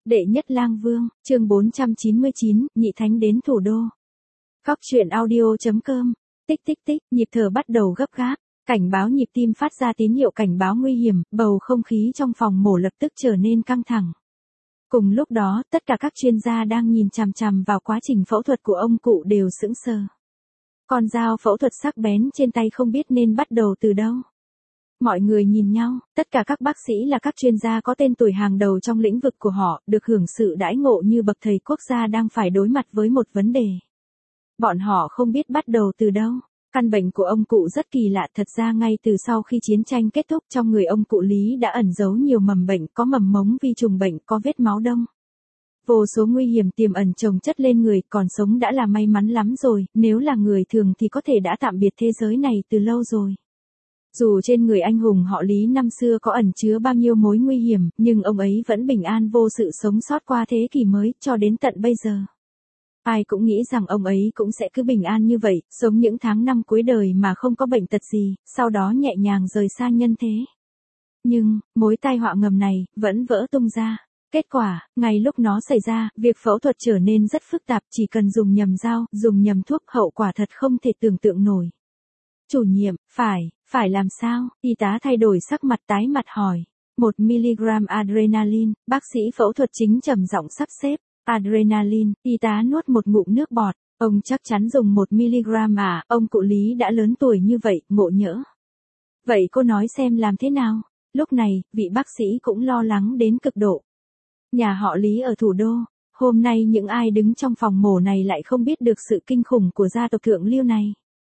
Đệ nhất lang vương, chương 499, nhị thánh đến thủ đô. Cóc truyện audio.com, tích tích tích, nhịp thở bắt đầu gấp gáp, cảnh báo nhịp tim phát ra tín hiệu cảnh báo nguy hiểm, bầu không khí trong phòng mổ lập tức trở nên căng thẳng. Cùng lúc đó, tất cả các chuyên gia đang nhìn chằm chằm vào quá trình phẫu thuật của ông cụ đều sững sờ. Con dao phẫu thuật sắc bén trên tay không biết nên bắt đầu từ đâu. Mọi người nhìn nhau, tất cả các bác sĩ là các chuyên gia có tên tuổi hàng đầu trong lĩnh vực của họ, được hưởng sự đãi ngộ như bậc thầy quốc gia đang phải đối mặt với một vấn đề. Bọn họ không biết bắt đầu từ đâu. Căn bệnh của ông cụ rất kỳ lạ, thật ra ngay từ sau khi chiến tranh kết thúc trong người ông cụ Lý đã ẩn giấu nhiều mầm bệnh, có mầm mống vi trùng bệnh, có vết máu đông. Vô số nguy hiểm tiềm ẩn chồng chất lên người, còn sống đã là may mắn lắm rồi, nếu là người thường thì có thể đã tạm biệt thế giới này từ lâu rồi. Dù trên người anh hùng họ Lý năm xưa có ẩn chứa bao nhiêu mối nguy hiểm, nhưng ông ấy vẫn bình an vô sự sống sót qua thế kỷ mới, cho đến tận bây giờ. Ai cũng nghĩ rằng ông ấy cũng sẽ cứ bình an như vậy, sống những tháng năm cuối đời mà không có bệnh tật gì, sau đó nhẹ nhàng rời xa nhân thế. Nhưng, mối tai họa ngầm này, vẫn vỡ tung ra. Kết quả, ngay lúc nó xảy ra, việc phẫu thuật trở nên rất phức tạp, chỉ cần dùng nhầm dao, dùng nhầm thuốc, hậu quả thật không thể tưởng tượng nổi. Chủ nhiệm, phải làm sao? Y tá thay đổi sắc mặt tái mặt hỏi. 1mg adrenaline, bác sĩ phẫu thuật chính trầm giọng sắp xếp. Adrenaline, y tá nuốt một ngụm nước bọt. Ông chắc chắn dùng 1mg à, ông cụ Lý đã lớn tuổi như vậy, ngộ nhỡ. Vậy cô nói xem làm thế nào? Lúc này, vị bác sĩ cũng lo lắng đến cực độ. Nhà họ Lý ở thủ đô, hôm nay những ai đứng trong phòng mổ này lại không biết được sự kinh khủng của gia tộc thượng lưu này.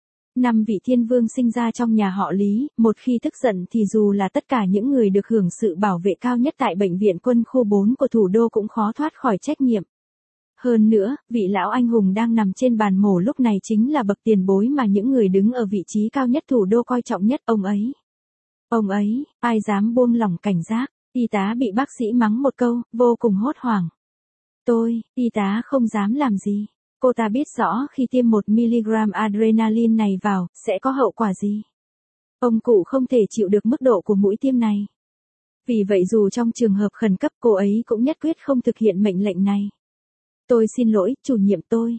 5 vị thiên vương sinh ra trong nhà họ Lý, một khi tức giận thì dù là tất cả những người được hưởng sự bảo vệ cao nhất tại bệnh viện quân khu 4 của thủ đô cũng khó thoát khỏi trách nhiệm. Hơn nữa, vị lão anh hùng đang nằm trên bàn mổ lúc này chính là bậc tiền bối mà những người đứng ở vị trí cao nhất thủ đô coi trọng nhất ông ấy. Ông ấy, ai dám buông lỏng cảnh giác, y tá bị bác sĩ mắng một câu, vô cùng hốt hoảng. Y tá không dám làm gì. Cô ta biết rõ khi tiêm 1mg adrenaline này vào, sẽ có hậu quả gì. Ông cụ không thể chịu được mức độ của mũi tiêm này. Vì vậy dù trong trường hợp khẩn cấp cô ấy cũng nhất quyết không thực hiện mệnh lệnh này. Tôi xin lỗi, chủ nhiệm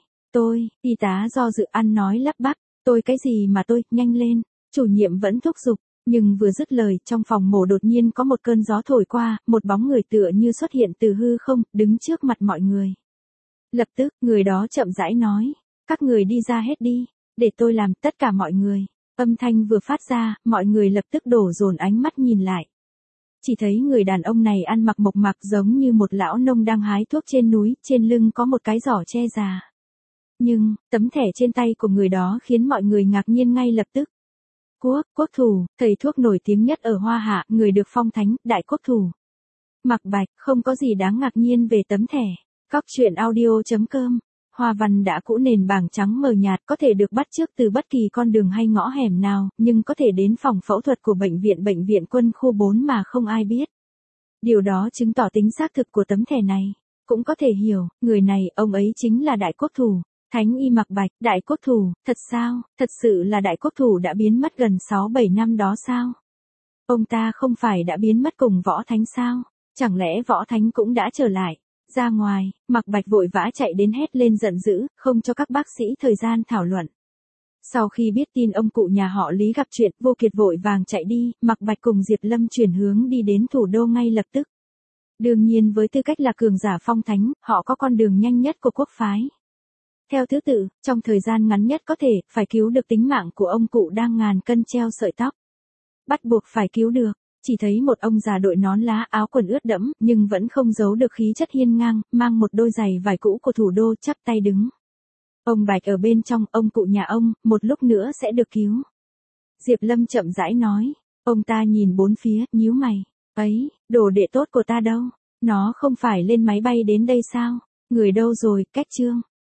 y tá do dự ăn nói lắp bắp, cái gì mà nhanh lên, chủ nhiệm vẫn thúc giục. Nhưng vừa dứt lời, trong phòng mổ đột nhiên có một cơn gió thổi qua, một bóng người tựa như xuất hiện từ hư không, đứng trước mặt mọi người. Lập tức, người đó chậm rãi nói, các người đi ra hết đi, để tôi làm, tất cả mọi người. Âm thanh vừa phát ra, mọi người lập tức đổ dồn ánh mắt nhìn lại. Chỉ thấy người đàn ông này ăn mặc mộc mạc giống như một lão nông đang hái thuốc trên núi, trên lưng có một cái giỏ che già. Nhưng, tấm thẻ trên tay của người đó khiến mọi người ngạc nhiên ngay lập tức. Quốc thủ, thầy thuốc nổi tiếng nhất ở Hoa Hạ, người được phong thánh, đại quốc thủ. Mạc Bạch, không có gì đáng ngạc nhiên về tấm thẻ. Cóc truyện audio.com, hoa văn đã cũ, nền bảng trắng mờ nhạt, có thể được bắt chước từ bất kỳ con đường hay ngõ hẻm nào, nhưng có thể đến phòng phẫu thuật của bệnh viện quân khu 4 mà không ai biết. Điều đó chứng tỏ tính xác thực của tấm thẻ này. Cũng có thể hiểu, người này, ông ấy chính là đại quốc thủ, Thánh y Mạc Bạch, đại quốc thủ, thật sao, thật sự là đại quốc thủ đã biến mất gần 6-7 năm đó sao? Ông ta không phải đã biến mất cùng Võ Thánh sao? Chẳng lẽ Võ Thánh cũng đã trở lại? Ra ngoài, Mạc Bạch vội vã chạy đến hét lên giận dữ, không cho các bác sĩ thời gian thảo luận. Sau khi biết tin ông cụ nhà họ Lý gặp chuyện, Vô Kiệt vội vàng chạy đi, Mạc Bạch cùng Diệp Lâm chuyển hướng đi đến thủ đô ngay lập tức. Đương nhiên với tư cách là cường giả phong thánh, họ có con đường nhanh nhất của quốc phái. Theo thứ tự, trong thời gian ngắn nhất có thể, phải cứu được tính mạng của ông cụ đang ngàn cân treo sợi tóc. Bắt buộc phải cứu được. Chỉ thấy một ông già đội nón lá, áo quần ướt đẫm, nhưng vẫn không giấu được khí chất hiên ngang, mang một đôi giày vải cũ của thủ đô, chắp tay đứng. Ông Bạch ở bên trong, ông cụ nhà ông, một lúc nữa sẽ được cứu. Diệp Lâm chậm rãi nói. Ông ta nhìn bốn phía, nhíu mày. Ấy, đồ đệ tốt của ta đâu? Nó không phải lên máy bay đến đây sao? Người đâu rồi, Cách Trương?